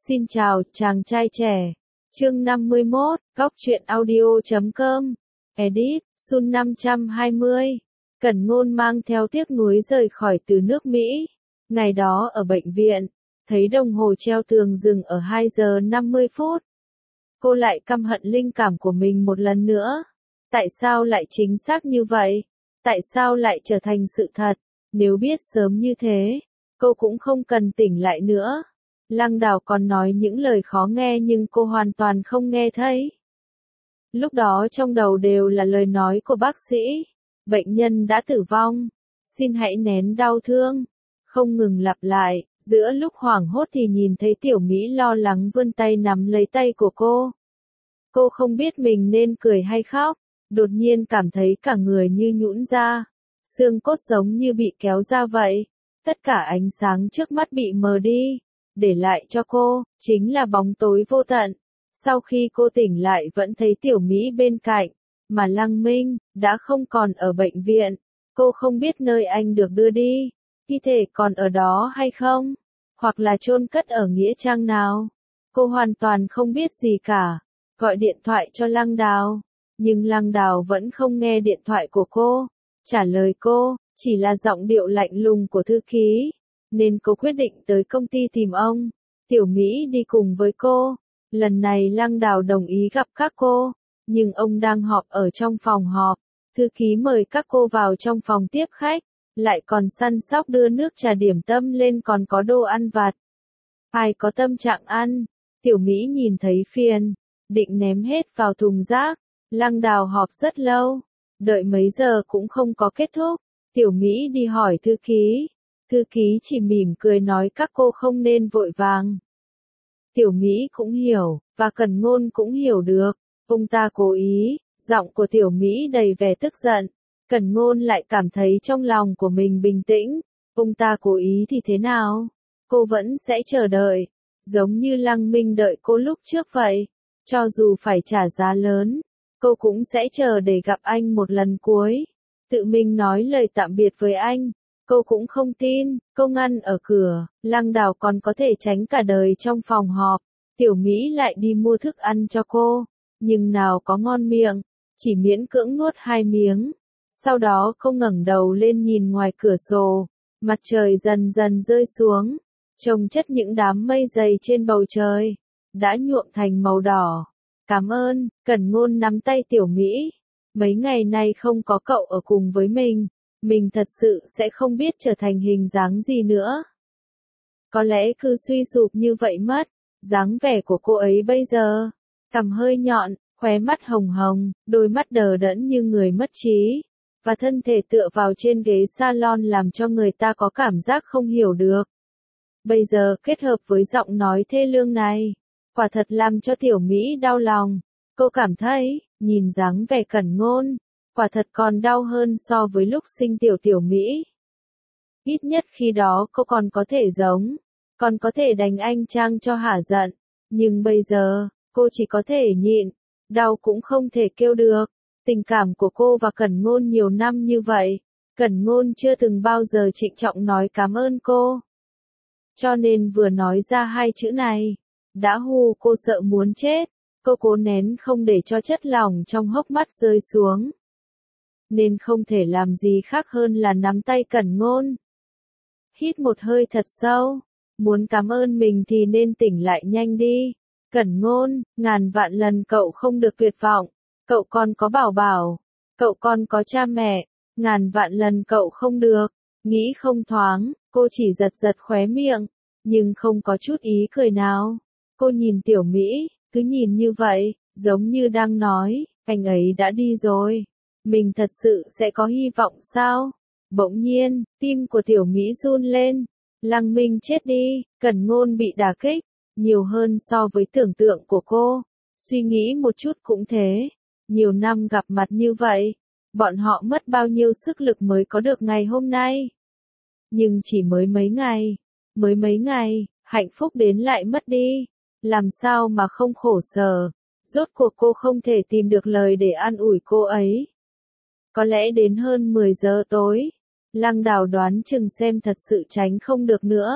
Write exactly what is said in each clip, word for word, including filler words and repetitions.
Xin chào, chàng trai trẻ. Chương năm mươi mốt, góc truyện audio chấm com. Edit, Sun năm trăm hai mươi. Cẩn Ngôn mang theo tiếc nuối rời khỏi từ nước Mỹ. Ngày đó ở bệnh viện, thấy đồng hồ treo tường dừng ở hai giờ năm mươi phút. Cô lại căm hận linh cảm của mình một lần nữa. Tại sao lại chính xác như vậy? Tại sao lại trở thành sự thật? Nếu biết sớm như thế, cô cũng không cần tỉnh lại nữa. Lăng Đào còn nói những lời khó nghe nhưng cô hoàn toàn không nghe thấy. Lúc đó trong đầu đều là lời nói của bác sĩ. Bệnh nhân đã tử vong. Xin hãy nén đau thương. Không ngừng lặp lại, giữa lúc hoảng hốt thì nhìn thấy Tiểu Mỹ lo lắng vươn tay nắm lấy tay của cô. Cô không biết mình nên cười hay khóc, đột nhiên cảm thấy cả người như nhũn ra. Xương cốt giống như bị kéo ra vậy. Tất cả ánh sáng trước mắt bị mờ đi. Để lại cho cô, chính là bóng tối vô tận. Sau khi cô tỉnh lại vẫn thấy Tiểu Mỹ bên cạnh, mà Lăng Minh, đã không còn ở bệnh viện. Cô không biết nơi anh được đưa đi, thi thể còn ở đó hay không, hoặc là chôn cất ở nghĩa trang nào. Cô hoàn toàn không biết gì cả, gọi điện thoại cho Lăng Đào, nhưng Lăng Đào vẫn không nghe điện thoại của cô. Trả lời cô, chỉ là giọng điệu lạnh lùng của thư ký. Nên cô quyết định tới công ty tìm ông. Tiểu Mỹ đi cùng với cô. Lần này Lăng Đào đồng ý gặp các cô, nhưng ông đang họp ở trong phòng họp. Thư ký mời các cô vào trong phòng tiếp khách, lại còn săn sóc đưa nước trà điểm tâm lên, còn có đồ ăn vặt. Ai có tâm trạng ăn? Tiểu Mỹ nhìn thấy phiền, định ném hết vào thùng rác. Lăng Đào họp rất lâu, đợi mấy giờ cũng không có kết thúc. Tiểu Mỹ đi hỏi thư ký. Thư ký chỉ mỉm cười nói các cô không nên vội vàng. Tiểu Mỹ cũng hiểu, và Cẩn Ngôn cũng hiểu được. Ông ta cố ý, giọng của Tiểu Mỹ đầy vẻ tức giận. Cẩn Ngôn lại cảm thấy trong lòng của mình bình tĩnh. Ông ta cố ý thì thế nào? Cô vẫn sẽ chờ đợi, giống như Lăng Minh đợi cô lúc trước vậy. Cho dù phải trả giá lớn, cô cũng sẽ chờ để gặp anh một lần cuối. Tự mình nói lời tạm biệt với anh. Cô cũng không tin, cô ngăn ở cửa, Lăng Đào còn có thể tránh cả đời trong phòng họp. Tiểu Mỹ lại đi mua thức ăn cho cô, nhưng nào có ngon miệng, chỉ miễn cưỡng nuốt hai miếng. Sau đó cô ngẩng đầu lên nhìn ngoài cửa sổ, mặt trời dần dần rơi xuống, chồng chất những đám mây dày trên bầu trời, đã nhuộm thành màu đỏ. Cảm ơn, Cẩn Ngôn nắm tay Tiểu Mỹ. Mấy ngày nay không có cậu ở cùng với mình. Mình thật sự sẽ không biết trở thành hình dáng gì nữa. Có lẽ cứ suy sụp như vậy mất. Dáng vẻ của cô ấy bây giờ, cằm hơi nhọn, khóe mắt hồng hồng, đôi mắt đờ đẫn như người mất trí, và thân thể tựa vào trên ghế salon làm cho người ta có cảm giác không hiểu được. Bây giờ kết hợp với giọng nói thê lương này, quả thật làm cho Tiểu Mỹ đau lòng. Cô cảm thấy, nhìn dáng vẻ Cẩn Ngôn, quả thật còn đau hơn so với lúc sinh tiểu Tiểu Mỹ. Ít nhất khi đó cô còn có thể giống, còn có thể đánh anh Trang cho hả giận. Nhưng bây giờ, cô chỉ có thể nhịn, đau cũng không thể kêu được. Tình cảm của cô và Cẩn Ngôn nhiều năm như vậy, Cẩn Ngôn chưa từng bao giờ trịnh trọng nói cảm ơn cô. Cho nên vừa nói ra hai chữ này, đã hù cô sợ muốn chết. Cô cố nén không để cho chất lỏng trong hốc mắt rơi xuống. Nên không thể làm gì khác hơn là nắm tay Cẩn Ngôn. Hít một hơi thật sâu, muốn cảm ơn mình thì nên tỉnh lại nhanh đi. Cẩn Ngôn, ngàn vạn lần cậu không được tuyệt vọng, cậu còn có Bảo Bảo, cậu còn có cha mẹ, ngàn vạn lần cậu không được. Nghĩ không thoáng, cô chỉ giật giật khóe miệng, nhưng không có chút ý cười nào. Cô nhìn Tiểu Mỹ, cứ nhìn như vậy, giống như đang nói, anh ấy đã đi rồi. Mình thật sự sẽ có hy vọng sao? Bỗng nhiên, tim của Tiểu Mỹ run lên. Lăng Minh chết đi, Cẩn Ngôn bị đả kích, nhiều hơn so với tưởng tượng của cô. Suy nghĩ một chút cũng thế. Nhiều năm gặp mặt như vậy, bọn họ mất bao nhiêu sức lực mới có được ngày hôm nay. Nhưng chỉ mới mấy ngày, mới mấy ngày, hạnh phúc đến lại mất đi. Làm sao mà không khổ sở? Rốt cuộc cô không thể tìm được lời để an ủi cô ấy. Có lẽ đến hơn mười giờ tối, Lăng Đào đoán chừng xem thật sự tránh không được nữa.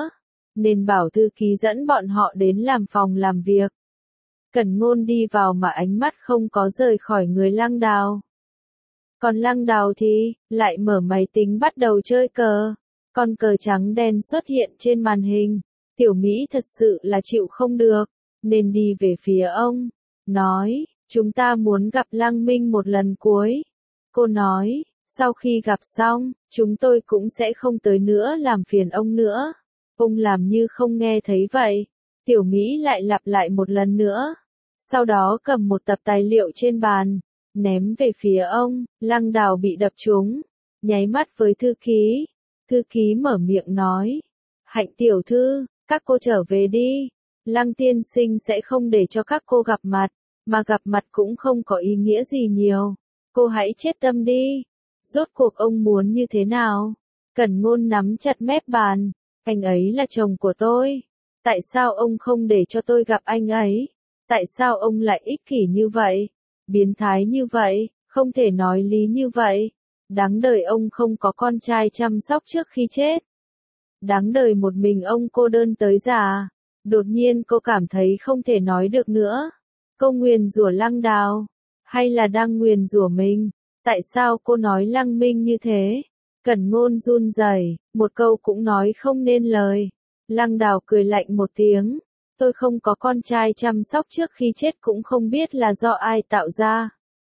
nên bảo thư ký dẫn bọn họ đến làm phòng làm việc. Cẩn Ngôn đi vào mà ánh mắt không có rời khỏi người Lăng Đào. Còn Lăng Đào thì, lại mở máy tính bắt đầu chơi cờ. Con cờ trắng đen xuất hiện trên màn hình. Tiểu Mỹ thật sự là chịu không được, nên đi về phía ông. Nói, chúng ta muốn gặp Lăng Minh một lần cuối. Cô nói, sau khi gặp xong, chúng tôi cũng sẽ không tới nữa làm phiền ông nữa. Ông làm như không nghe thấy vậy. Tiểu Mỹ lại lặp lại một lần nữa. Sau đó cầm một tập tài liệu trên bàn, ném về phía ông. Lăng Đào bị đập trúng, nháy mắt với thư ký. Thư ký mở miệng nói, Hạnh tiểu thư, các cô trở về đi. Lăng tiên sinh sẽ không để cho các cô gặp mặt, mà gặp mặt cũng không có ý nghĩa gì nhiều. Cô hãy chết tâm đi. Rốt cuộc ông muốn như thế nào? Cẩn Ngôn nắm chặt mép bàn. Anh ấy là chồng của tôi. Tại sao ông không để cho tôi gặp anh ấy? Tại sao ông lại ích kỷ như vậy? Biến thái như vậy, không thể nói lý như vậy. Đáng đời ông không có con trai chăm sóc trước khi chết. Đáng đời một mình ông cô đơn tới già. Đột nhiên cô cảm thấy không thể nói được nữa. Cô nguyền rủa Lăng Đào, hay là đang nguyền rủa mình? Tại sao cô nói Lăng Minh như thế? Cẩn Ngôn run rẩy, một câu cũng nói không nên lời. Lăng Đào cười lạnh một tiếng. Tôi không có con trai chăm sóc trước khi chết cũng không biết là do ai tạo ra.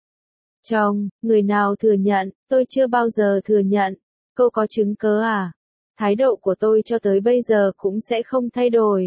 Chồng, người nào thừa nhận, tôi chưa bao giờ thừa nhận. Cô có chứng cớ à? Thái độ của tôi cho tới bây giờ cũng sẽ không thay đổi.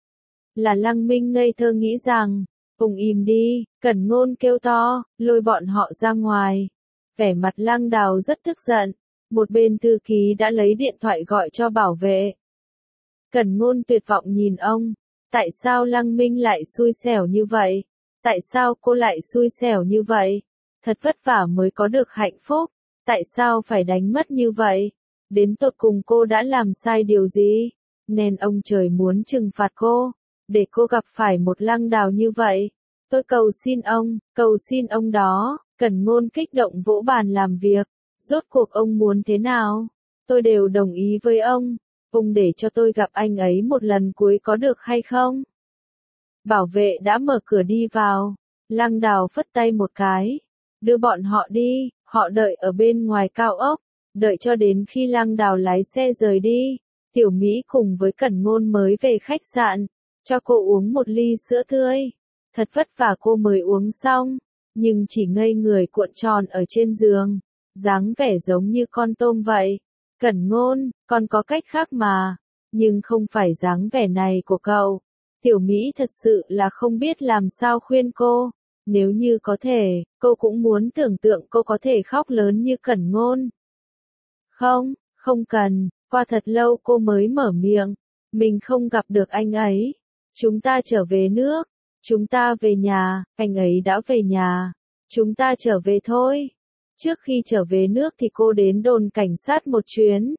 Là Lăng Minh ngây thơ nghĩ rằng, Phùng im đi, Cẩn Ngôn kêu to, lôi bọn họ ra ngoài. Vẻ mặt Lăng Đào rất tức giận. Một bên thư ký đã lấy điện thoại gọi cho bảo vệ. Cẩn Ngôn tuyệt vọng nhìn ông. Tại sao Lăng Minh lại xui xẻo như vậy? Tại sao cô lại xui xẻo như vậy? Thật vất vả mới có được hạnh phúc. Tại sao phải đánh mất như vậy? Đến tột cùng cô đã làm sai điều gì? Nên ông trời muốn trừng phạt cô. Để cô gặp phải một Lăng Đào như vậy. Tôi cầu xin ông, cầu xin ông đó. Cẩn Ngôn kích động vỗ bàn làm việc. Rốt cuộc ông muốn thế nào? Tôi đều đồng ý với ông. Ông để cho tôi gặp anh ấy một lần cuối có được hay không? Bảo vệ đã mở cửa đi vào. Lăng Đào phất tay một cái. Đưa bọn họ đi, họ đợi ở bên ngoài cao ốc. Đợi cho đến khi Lăng Đào lái xe rời đi. Tiểu Mỹ cùng với Cẩn Ngôn mới về khách sạn. Cho cô uống một ly sữa tươi. Thật vất vả cô mới uống xong. Nhưng chỉ ngây người cuộn tròn ở trên giường. Dáng vẻ giống như con tôm vậy. Cẩn Ngôn, còn có cách khác mà. Nhưng không phải dáng vẻ này của cậu. Tiểu Mỹ thật sự là không biết làm sao khuyên cô. Nếu như có thể, cô cũng muốn tưởng tượng cô có thể khóc lớn như Cẩn Ngôn. Không, không cần, qua thật lâu cô mới mở miệng. Mình không gặp được anh ấy. Chúng ta trở về nước. Chúng ta về nhà, anh ấy đã về nhà. Chúng ta trở về thôi. Trước khi trở về nước thì cô đến đồn cảnh sát một chuyến.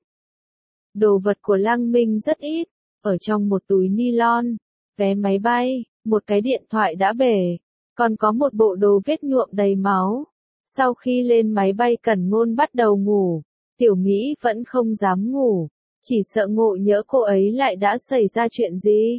Đồ vật của Lăng Minh rất ít, ở trong một túi nylon, vé máy bay, một cái điện thoại đã bể, còn có một bộ đồ vết nhuộm đầy máu. Sau khi lên máy bay Cẩn Ngôn bắt đầu ngủ, Tiểu Mỹ vẫn không dám ngủ, chỉ sợ ngộ nhỡ cô ấy lại đã xảy ra chuyện gì.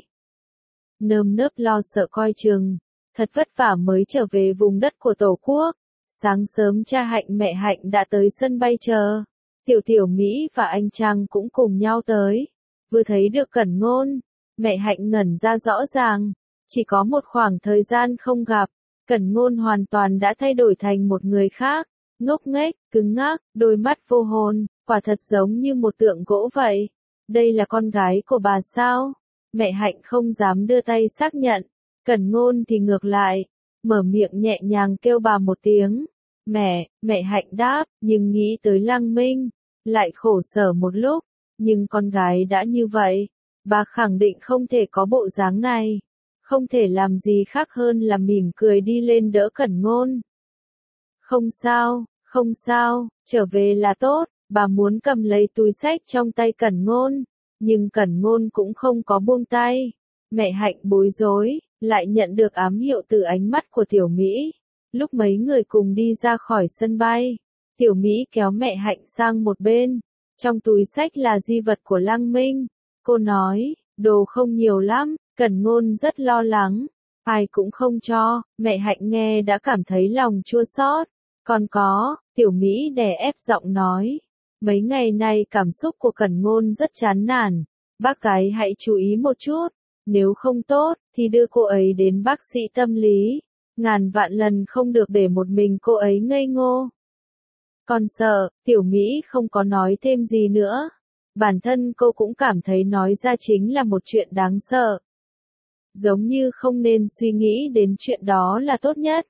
Nơm nớp lo sợ coi chừng, thật vất vả mới trở về vùng đất của Tổ quốc. Sáng sớm cha Hạnh mẹ Hạnh đã tới sân bay chờ. Tiểu Tiểu Mỹ và anh Trang cũng cùng nhau tới. Vừa thấy được Cẩn Ngôn, mẹ Hạnh ngẩn ra rõ ràng. Chỉ có một khoảng thời gian không gặp, Cẩn Ngôn hoàn toàn đã thay đổi thành một người khác. Ngốc nghếch, cứng ngắc, đôi mắt vô hồn, quả thật giống như một tượng gỗ vậy. Đây là con gái của bà sao? Mẹ Hạnh không dám đưa tay xác nhận. Cẩn Ngôn thì ngược lại. Mở miệng nhẹ nhàng kêu bà một tiếng. Mẹ, mẹ Hạnh đáp, nhưng nghĩ tới Lăng Minh. Lại khổ sở một lúc. Nhưng con gái đã như vậy. Bà khẳng định không thể có bộ dáng này. Không thể làm gì khác hơn là mỉm cười đi lên đỡ Cẩn Ngôn. Không sao, không sao, trở về là tốt. Bà muốn cầm lấy túi xách trong tay Cẩn Ngôn. Nhưng Cẩn Ngôn cũng không có buông tay. Mẹ Hạnh bối rối, lại nhận được ám hiệu từ ánh mắt của Tiểu Mỹ. Lúc mấy người cùng đi ra khỏi sân bay, Tiểu Mỹ kéo mẹ Hạnh sang một bên. Trong túi xách là di vật của Lăng Minh. Cô nói, Đồ không nhiều lắm, Cẩn Ngôn rất lo lắng. Ai cũng không cho, mẹ Hạnh nghe đã cảm thấy lòng chua xót. Còn có, Tiểu Mỹ đè ép giọng nói. Mấy ngày nay cảm xúc của Cẩn Ngôn rất chán nản. Bác gái hãy chú ý một chút. Nếu không tốt, thì đưa cô ấy đến bác sĩ tâm lý. Ngàn vạn lần không được để một mình cô ấy ngây ngô. Còn sợ, Tiểu Mỹ không có nói thêm gì nữa. Bản thân cô cũng cảm thấy nói ra chính là một chuyện đáng sợ. Giống như không nên suy nghĩ đến chuyện đó là tốt nhất.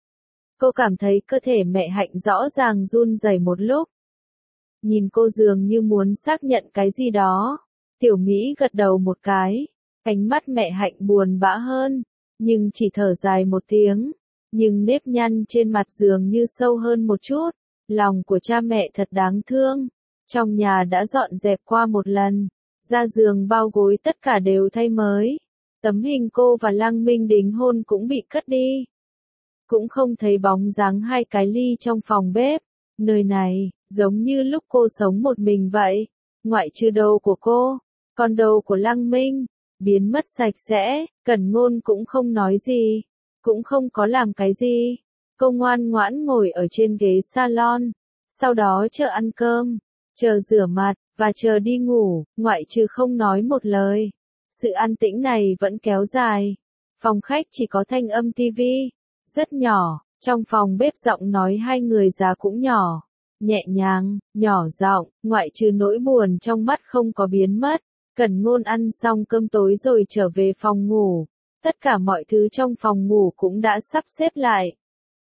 Cô cảm thấy cơ thể mẹ Hạnh rõ ràng run rẩy một lúc. Nhìn cô dường như muốn xác nhận cái gì đó. Tiểu Mỹ gật đầu một cái. Ánh mắt mẹ Hạnh buồn bã hơn. Nhưng chỉ thở dài một tiếng. Nhưng nếp nhăn trên mặt dường như sâu hơn một chút. Lòng của cha mẹ thật đáng thương. Trong nhà đã dọn dẹp qua một lần. Ra giường bao gối tất cả đều thay mới. Tấm hình cô và Lăng Minh đính hôn cũng bị cất đi. Cũng không thấy bóng dáng hai cái ly trong phòng bếp. Nơi này, giống như lúc cô sống một mình vậy. Ngoại trừ đầu của cô, còn đầu của Lăng Minh, biến mất sạch sẽ. Cẩn Ngôn cũng không nói gì. Cũng không có làm cái gì. Cô ngoan ngoãn ngồi ở trên ghế salon. Sau đó chờ ăn cơm, chờ rửa mặt, và chờ đi ngủ, ngoại trừ không nói một lời. Sự an tĩnh này vẫn kéo dài. Phòng khách chỉ có thanh âm tivi, rất nhỏ. Trong phòng bếp giọng nói hai người già cũng nhỏ, nhẹ nhàng, nhỏ giọng, ngoại trừ nỗi buồn trong mắt không có biến mất. Cẩn Ngôn ăn xong cơm tối rồi trở về phòng ngủ. Tất cả mọi thứ trong phòng ngủ cũng đã sắp xếp lại.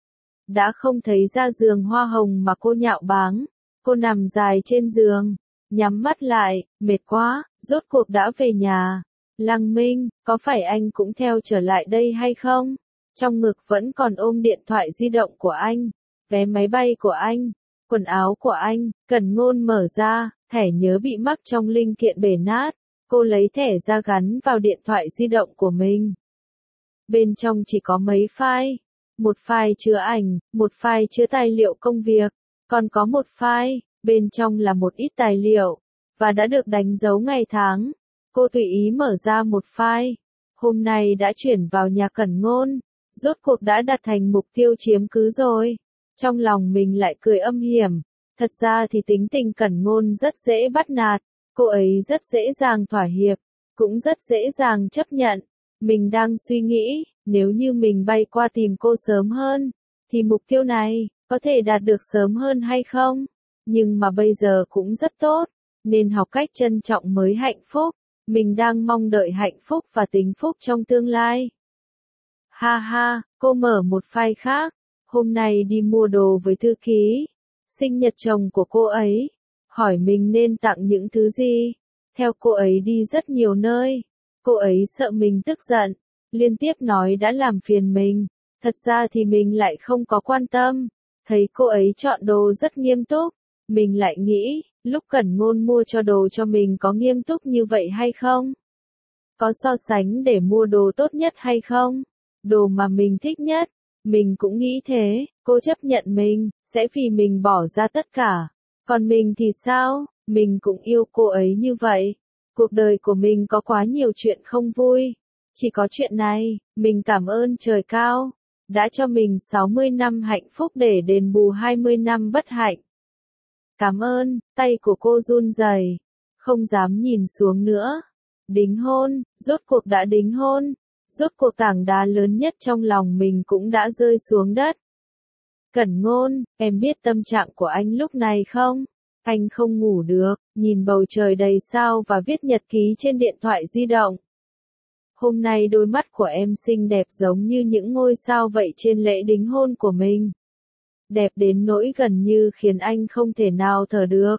Đã không thấy ra giường hoa hồng mà cô nhạo báng. Cô nằm dài trên giường, nhắm mắt lại, mệt quá, rốt cuộc đã về nhà. Lăng Minh, có phải anh cũng theo trở lại đây hay không? Trong ngực vẫn còn ôm điện thoại di động của anh, vé máy bay của anh, quần áo của anh. Cẩn Ngôn mở ra, thẻ nhớ bị mắc trong linh kiện bể nát. Cô lấy thẻ ra gắn vào điện thoại di động của mình. Bên trong chỉ có mấy file. Một file chứa ảnh, một file chứa tài liệu công việc, còn có một file, bên trong là một ít tài liệu, và đã được đánh dấu ngày tháng. Cô tùy ý mở ra một file. Hôm nay đã chuyển vào nhà Cẩn Ngôn. Rốt cuộc đã đạt thành mục tiêu chiếm cứ rồi. Trong lòng mình lại cười âm hiểm. Thật ra thì tính tình Cẩn Ngôn rất dễ bắt nạt. Cô ấy rất dễ dàng thỏa hiệp, cũng rất dễ dàng chấp nhận. Mình đang suy nghĩ, nếu như mình bay qua tìm cô sớm hơn, thì mục tiêu này, có thể đạt được sớm hơn hay không? Nhưng mà bây giờ cũng rất tốt, nên học cách trân trọng mới hạnh phúc. Mình đang mong đợi hạnh phúc và tính phúc trong tương lai. Ha ha, cô mở một file khác. Hôm nay đi mua đồ với thư ký. Sinh nhật chồng của cô ấy. Hỏi mình nên tặng những thứ gì. Theo cô ấy đi rất nhiều nơi. Cô ấy sợ mình tức giận. Liên tiếp nói đã làm phiền mình. Thật ra thì mình lại không có quan tâm. Thấy cô ấy chọn đồ rất nghiêm túc. Mình lại nghĩ, lúc Cẩn Ngôn mua cho đồ cho mình có nghiêm túc như vậy hay không? Có so sánh để mua đồ tốt nhất hay không? Đồ mà mình thích nhất. Mình cũng nghĩ thế, cô chấp nhận mình, sẽ vì mình bỏ ra tất cả. Còn mình thì sao? Mình cũng yêu cô ấy như vậy. Cuộc đời của mình có quá nhiều chuyện không vui. Chỉ có chuyện này, mình cảm ơn trời cao. Đã cho mình sáu mươi năm hạnh phúc để đền bù hai mươi năm bất hạnh. Cảm ơn, tay của cô run rẩy, không dám nhìn xuống nữa. Đính hôn, rốt cuộc đã đính hôn. Rốt cuộc tảng đá lớn nhất trong lòng mình cũng đã rơi xuống đất. Cẩn Ngôn, em biết tâm trạng của anh lúc này không? Anh không ngủ được, nhìn bầu trời đầy sao và viết nhật ký trên điện thoại di động. Hôm nay đôi mắt của em xinh đẹp giống như những ngôi sao vậy trên lễ đính hôn của mình. Đẹp đến nỗi gần như khiến anh không thể nào thở được.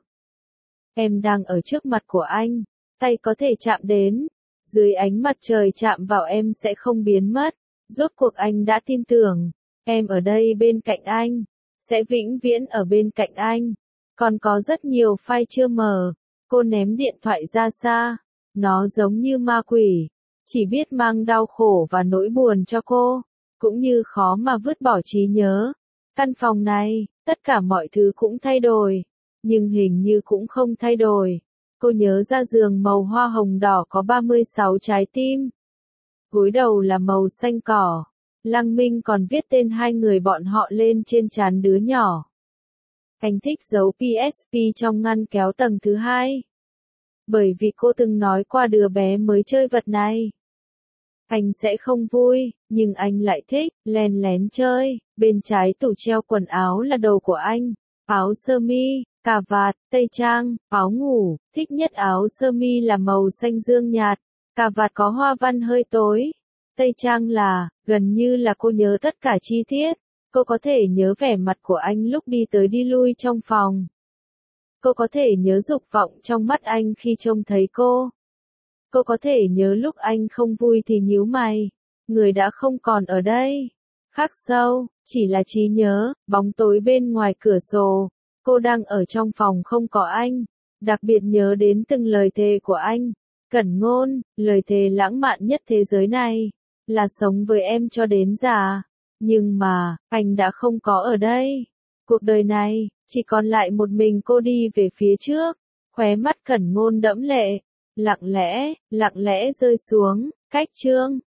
Em đang ở trước mặt của anh, tay có thể chạm đến. Dưới ánh mặt trời chạm vào em sẽ không biến mất. Rốt cuộc anh đã tin tưởng. Em ở đây bên cạnh anh. Sẽ vĩnh viễn ở bên cạnh anh. Còn có rất nhiều file chưa mở. Cô ném điện thoại ra xa. Nó giống như ma quỷ. Chỉ biết mang đau khổ và nỗi buồn cho cô. Cũng như khó mà vứt bỏ trí nhớ. Căn phòng này, tất cả mọi thứ cũng thay đổi. Nhưng hình như cũng không thay đổi. Cô nhớ ra giường màu hoa hồng đỏ có ba mươi sáu trái tim. Gối đầu là màu xanh cỏ. Lăng Minh còn viết tên hai người bọn họ lên trên trán đứa nhỏ. Anh thích giấu pê ét pê trong ngăn kéo tầng thứ hai. Bởi vì cô từng nói qua đứa bé mới chơi vật này. Anh sẽ không vui, nhưng anh lại thích, lén lén chơi. Bên trái tủ treo quần áo là đồ của anh. Áo sơ mi, cà vạt, tây trang, áo ngủ. Thích nhất áo sơ mi là màu xanh dương nhạt. Cà vạt có hoa văn hơi tối. Tây trang là, gần như là cô nhớ tất cả chi tiết. Cô có thể nhớ vẻ mặt của anh lúc đi tới đi lui trong phòng. Cô có thể nhớ dục vọng trong mắt anh khi trông thấy cô. Cô có thể nhớ lúc anh không vui thì nhíu mày. Người đã không còn ở đây. Khắc sâu, chỉ là trí nhớ, bóng tối bên ngoài cửa sổ. Cô đang ở trong phòng không có anh. Đặc biệt nhớ đến từng lời thề của anh. Cẩn Ngôn, lời thề lãng mạn nhất thế giới này. Là sống với em cho đến già. Nhưng mà, anh đã không có ở đây. Cuộc đời này, chỉ còn lại một mình cô đi về phía trước. Khóe mắt Cẩn Ngôn đẫm lệ. Lặng lẽ, lặng lẽ rơi xuống. Cách chương.